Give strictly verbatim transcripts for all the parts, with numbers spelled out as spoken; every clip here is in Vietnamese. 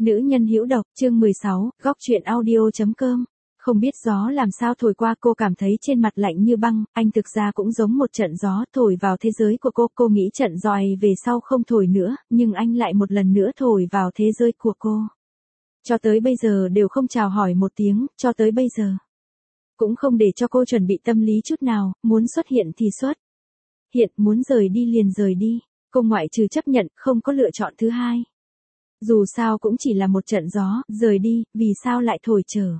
Nữ nhân hữu độc, chương mười sáu, góc truyện audio chấm com. Không biết gió làm sao thổi qua, cô cảm thấy trên mặt lạnh như băng, anh thực ra cũng giống một trận gió thổi vào thế giới của cô. Cô nghĩ trận gió ấy về sau không thổi nữa, nhưng anh lại một lần nữa thổi vào thế giới của cô. Cho tới bây giờ đều không chào hỏi một tiếng, cho tới bây giờ. Cũng không để cho cô chuẩn bị tâm lý chút nào, muốn xuất hiện thì xuất hiện, muốn rời đi liền rời đi. Cô ngoại trừ chấp nhận, không có lựa chọn thứ hai. Dù sao cũng chỉ là một trận gió, rời đi, vì sao lại thổi trở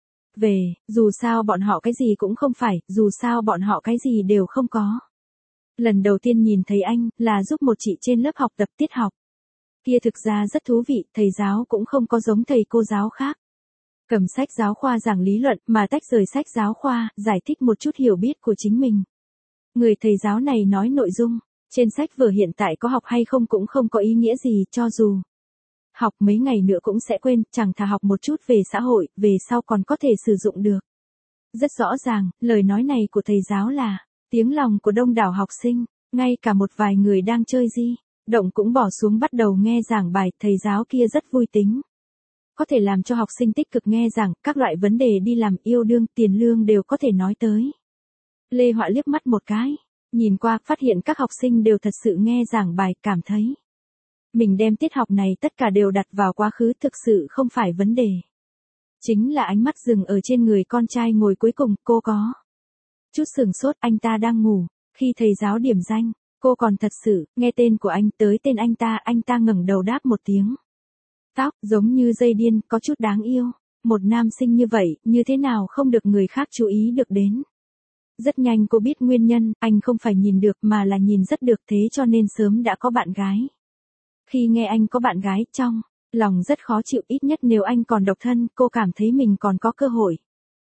về, dù sao bọn họ cái gì cũng không phải, dù sao bọn họ cái gì đều không có. Lần đầu tiên nhìn thấy anh, là giúp một chị trên lớp học tập tiết học. Kia thực ra rất thú vị, thầy giáo cũng không có giống thầy cô giáo khác. Cầm sách giáo khoa giảng lý luận, mà tách rời sách giáo khoa, giải thích một chút hiểu biết của chính mình. Người thầy giáo này nói nội dung, trên sách vở hiện tại có học hay không cũng không có ý nghĩa gì, cho dù học mấy ngày nữa cũng sẽ quên, chẳng thà học một chút về xã hội, về sau còn có thể sử dụng được. Rất rõ ràng, lời nói này của thầy giáo là tiếng lòng của đông đảo học sinh, ngay cả một vài người đang chơi di động cũng bỏ xuống bắt đầu nghe giảng bài, thầy giáo kia rất vui tính. Có thể làm cho học sinh tích cực nghe giảng, các loại vấn đề đi làm, yêu đương, tiền lương đều có thể nói tới. Lê Họa liếc mắt một cái, nhìn qua, phát hiện các học sinh đều thật sự nghe giảng bài, cảm thấy mình đem tiết học này tất cả đều đặt vào quá khứ, thực sự không phải vấn đề. Chính là ánh mắt dừng ở trên người con trai ngồi cuối cùng, cô có chút sửng sốt, anh ta đang ngủ. Khi thầy giáo điểm danh, cô còn thật sự nghe tên của anh, tới tên anh ta, anh ta ngẩng đầu đáp một tiếng. Tóc giống như dây điên, có chút đáng yêu. Một nam sinh như vậy, như thế nào không được người khác chú ý được đến. Rất nhanh cô biết nguyên nhân, anh không phải nhìn được mà là nhìn rất được, thế cho nên sớm đã có bạn gái. Khi nghe anh có bạn gái, trong lòng rất khó chịu, ít nhất nếu anh còn độc thân, cô cảm thấy mình còn có cơ hội.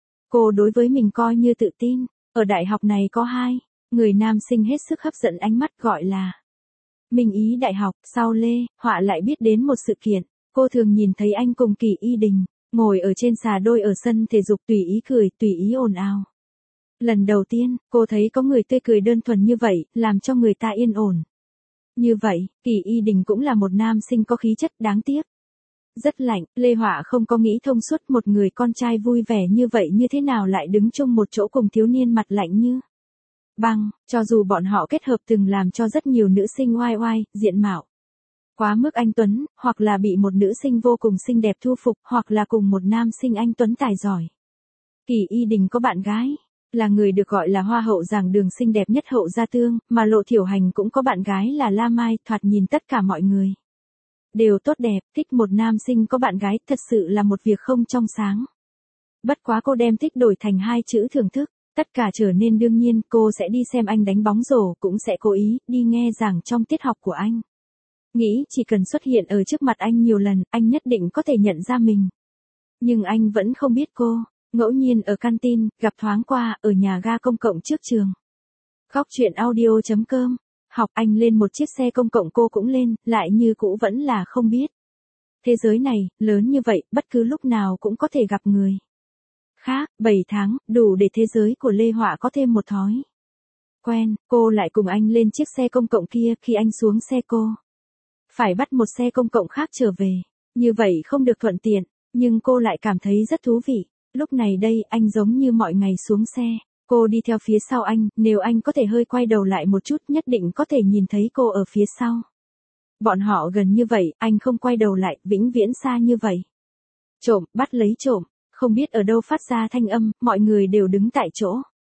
Cô đối với mình coi như tự tin, ở đại học này có hai người nam sinh hết sức hấp dẫn ánh mắt, gọi là Minh Ý đại học. Sau Lê Họa lại biết đến một sự kiện, cô thường nhìn thấy anh cùng Kỳ Y Đình, ngồi ở trên xà đôi ở sân thể dục tùy ý cười, tùy ý ồn ào. Lần đầu tiên, cô thấy có người tươi cười đơn thuần như vậy, làm cho người ta yên ổn. Như vậy, Kỳ Y Đình cũng là một nam sinh có khí chất, đáng tiếc. Rất lạnh, Lê Họa không có nghĩ thông suốt, một người con trai vui vẻ như vậy như thế nào lại đứng chung một chỗ cùng thiếu niên mặt lạnh như băng, cho dù bọn họ kết hợp từng làm cho rất nhiều nữ sinh oai oai, diện mạo quá mức anh tuấn, hoặc là bị một nữ sinh vô cùng xinh đẹp thu phục, hoặc là cùng một nam sinh anh tuấn tài giỏi. Kỳ Y Đình có bạn gái, là người được gọi là hoa hậu giảng đường xinh đẹp nhất Hậu Gia Tương, mà Lộ Thiểu Hành cũng có bạn gái là La Mai, thoạt nhìn tất cả mọi người đều tốt đẹp, thích một nam sinh có bạn gái, thật sự là một việc không trong sáng. Bất quá cô đem thích đổi thành hai chữ thưởng thức, tất cả trở nên đương nhiên, cô sẽ đi xem anh đánh bóng rổ, cũng sẽ cố ý đi nghe giảng trong tiết học của anh. Nghĩ chỉ cần xuất hiện ở trước mặt anh nhiều lần, anh nhất định có thể nhận ra mình. Nhưng anh vẫn không biết cô. Ngẫu nhiên ở canteen, gặp thoáng qua, ở nhà ga công cộng trước trường. Góc truyện audio chấm com. Học, anh lên một chiếc xe công cộng, cô cũng lên, lại như cũ vẫn là không biết. Thế giới này, lớn như vậy, bất cứ lúc nào cũng có thể gặp người khác. bảy tháng, đủ để thế giới của Lê Họa có thêm một thói quen. Cô lại cùng anh lên chiếc xe công cộng kia, khi anh xuống xe cô phải bắt một xe công cộng khác trở về. Như vậy không được thuận tiện, nhưng cô lại cảm thấy rất thú vị. Lúc này đây, anh giống như mọi ngày xuống xe, cô đi theo phía sau anh, nếu anh có thể hơi quay đầu lại một chút, nhất định có thể nhìn thấy cô ở phía sau. Bọn họ gần như vậy, anh không quay đầu lại, vĩnh viễn xa như vậy. Trộm, bắt lấy trộm, không biết ở đâu phát ra thanh âm, mọi người đều đứng tại chỗ.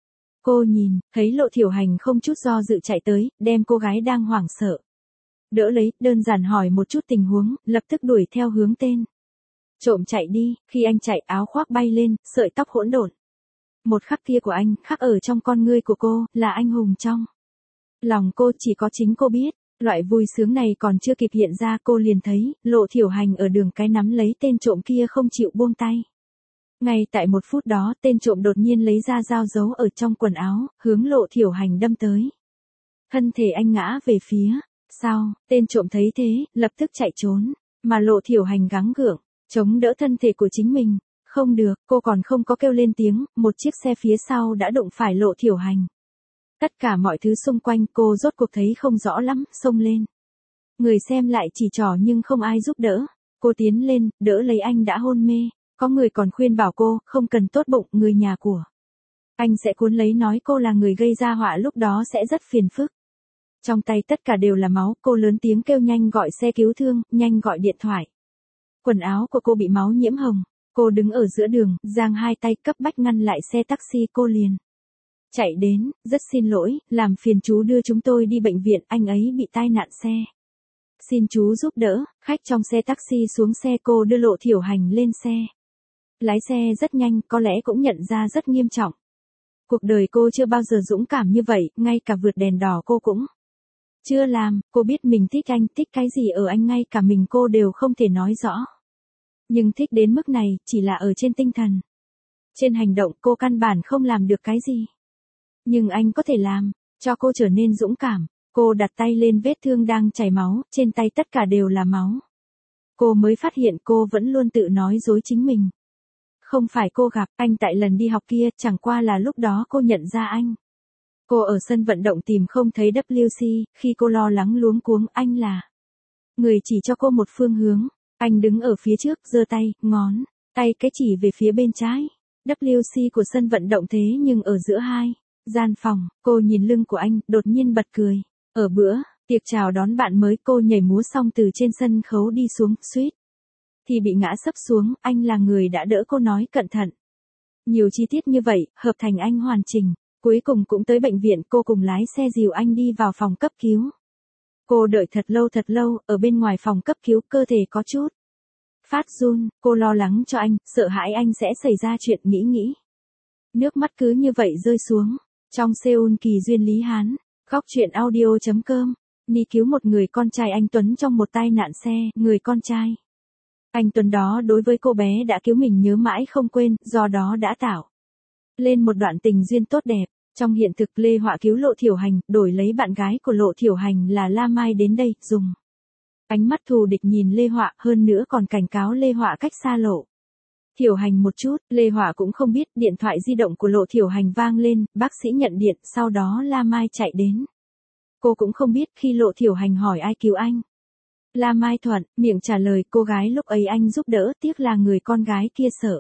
Cô nhìn, thấy Lộ Thiểu Hành không chút do dự chạy tới, đem cô gái đang hoảng sợ đỡ lấy, đơn giản hỏi một chút tình huống, lập tức đuổi theo hướng tên trộm chạy đi. Khi anh chạy, áo khoác bay lên, sợi tóc hỗn độn. Một khắc kia của anh, khắc ở trong con ngươi của cô, là anh hùng trong lòng cô, chỉ có chính cô biết. Loại vui sướng này còn chưa kịp hiện ra, cô liền thấy Lộ Thiểu Hành ở đường cái nắm lấy tên trộm kia không chịu buông tay. Ngay tại một phút đó, tên trộm đột nhiên lấy ra dao giấu ở trong quần áo, hướng Lộ Thiểu Hành đâm tới. Thân thể anh ngã về phía sau, tên trộm thấy thế, lập tức chạy trốn, mà Lộ Thiểu Hành gắng gượng chống đỡ thân thể của chính mình. Không được, cô còn không có kêu lên tiếng, một chiếc xe phía sau đã đụng phải Lộ Thiểu Hành. Tất cả mọi thứ xung quanh cô rốt cuộc thấy không rõ lắm, xông lên. Người xem lại chỉ trỏ nhưng không ai giúp đỡ. Cô tiến lên, đỡ lấy anh đã hôn mê. Có người còn khuyên bảo cô, không cần tốt bụng, người nhà của anh sẽ cuốn lấy nói cô là người gây ra họa, lúc đó sẽ rất phiền phức. Trong tay tất cả đều là máu, cô lớn tiếng kêu nhanh gọi xe cứu thương, nhanh gọi điện thoại. Quần áo của cô bị máu nhiễm hồng. Cô đứng ở giữa đường, giang hai tay cấp bách ngăn lại xe taxi, cô liền chạy đến, rất xin lỗi, làm phiền chú đưa chúng tôi đi bệnh viện, anh ấy bị tai nạn xe. Xin chú giúp đỡ. Khách trong xe taxi xuống xe, cô đưa Lộ Thiểu Hành lên xe. Lái xe rất nhanh, có lẽ cũng nhận ra rất nghiêm trọng. Cuộc đời cô chưa bao giờ dũng cảm như vậy, ngay cả vượt đèn đỏ cô cũng chưa làm. Cô biết mình thích anh, thích cái gì ở anh ngay cả mình cô đều không thể nói rõ. Nhưng thích đến mức này, chỉ là ở trên tinh thần. Trên hành động cô căn bản không làm được cái gì. Nhưng anh có thể làm, cho cô trở nên dũng cảm. Cô đặt tay lên vết thương đang chảy máu, trên tay tất cả đều là máu. Cô mới phát hiện cô vẫn luôn tự nói dối chính mình. Không phải cô gặp anh tại lần đi học kia, chẳng qua là lúc đó cô nhận ra anh. Cô ở sân vận động tìm không thấy W C, khi cô lo lắng luống cuống, anh là người chỉ cho cô một phương hướng. Anh đứng ở phía trước, giơ tay, ngón tay cái chỉ về phía bên trái. W C của sân vận động thế nhưng ở giữa hai gian phòng. Cô nhìn lưng của anh, đột nhiên bật cười. Ở bữa tiệc chào đón bạn mới, cô nhảy múa xong từ trên sân khấu đi xuống, suýt thì bị ngã sấp xuống. Anh là người đã đỡ cô, nói cẩn thận. Nhiều chi tiết như vậy, hợp thành anh hoàn chỉnh. Cuối cùng cũng tới bệnh viện, cô cùng lái xe dìu anh đi vào phòng cấp cứu. Cô đợi thật lâu thật lâu, ở bên ngoài phòng cấp cứu, cơ thể có chút phát run, cô lo lắng cho anh, sợ hãi anh sẽ xảy ra chuyện, nghĩ nghĩ. Nước mắt cứ như vậy rơi xuống. Trong Seoul, Kỳ duyên Lý Hán. Góc truyện audio chấm com. Ni cứu một người con trai anh Tuấn trong một tai nạn xe, người con trai anh Tuấn đó đối với cô bé đã cứu mình nhớ mãi không quên, do đó đã tạo lên một đoạn tình duyên tốt đẹp. Trong hiện thực, Lê Họa cứu Lộ Thiểu Hành, đổi lấy bạn gái của Lộ Thiểu Hành là La Mai đến đây, dùng ánh mắt thù địch nhìn Lê Họa, hơn nữa còn cảnh cáo Lê Họa cách xa Lộ Thiểu Hành một chút. Lê Họa cũng không biết, điện thoại di động của Lộ Thiểu Hành vang lên, bác sĩ nhận điện, sau đó La Mai chạy đến. Cô cũng không biết, khi Lộ Thiểu Hành hỏi ai cứu anh, La Mai thuận miệng trả lời cô gái lúc ấy anh giúp đỡ, tiếc là người con gái kia sợ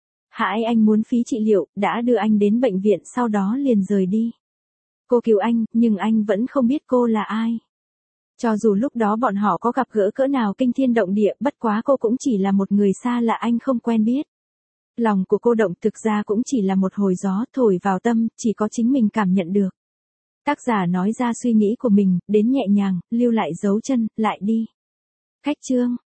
hãi anh muốn phí trị liệu, đã đưa anh đến bệnh viện, sau đó liền rời đi. Cô cứu anh, nhưng anh vẫn không biết cô là ai. Cho dù lúc đó bọn họ có gặp gỡ cỡ nào kinh thiên động địa, bất quá cô cũng chỉ là một người xa lạ anh không quen biết. Lòng của cô động, thực ra cũng chỉ là một hồi gió thổi vào tâm, chỉ có chính mình cảm nhận được. Tác giả nói ra suy nghĩ của mình, đến nhẹ nhàng, lưu lại dấu chân, lại đi. Khách chương.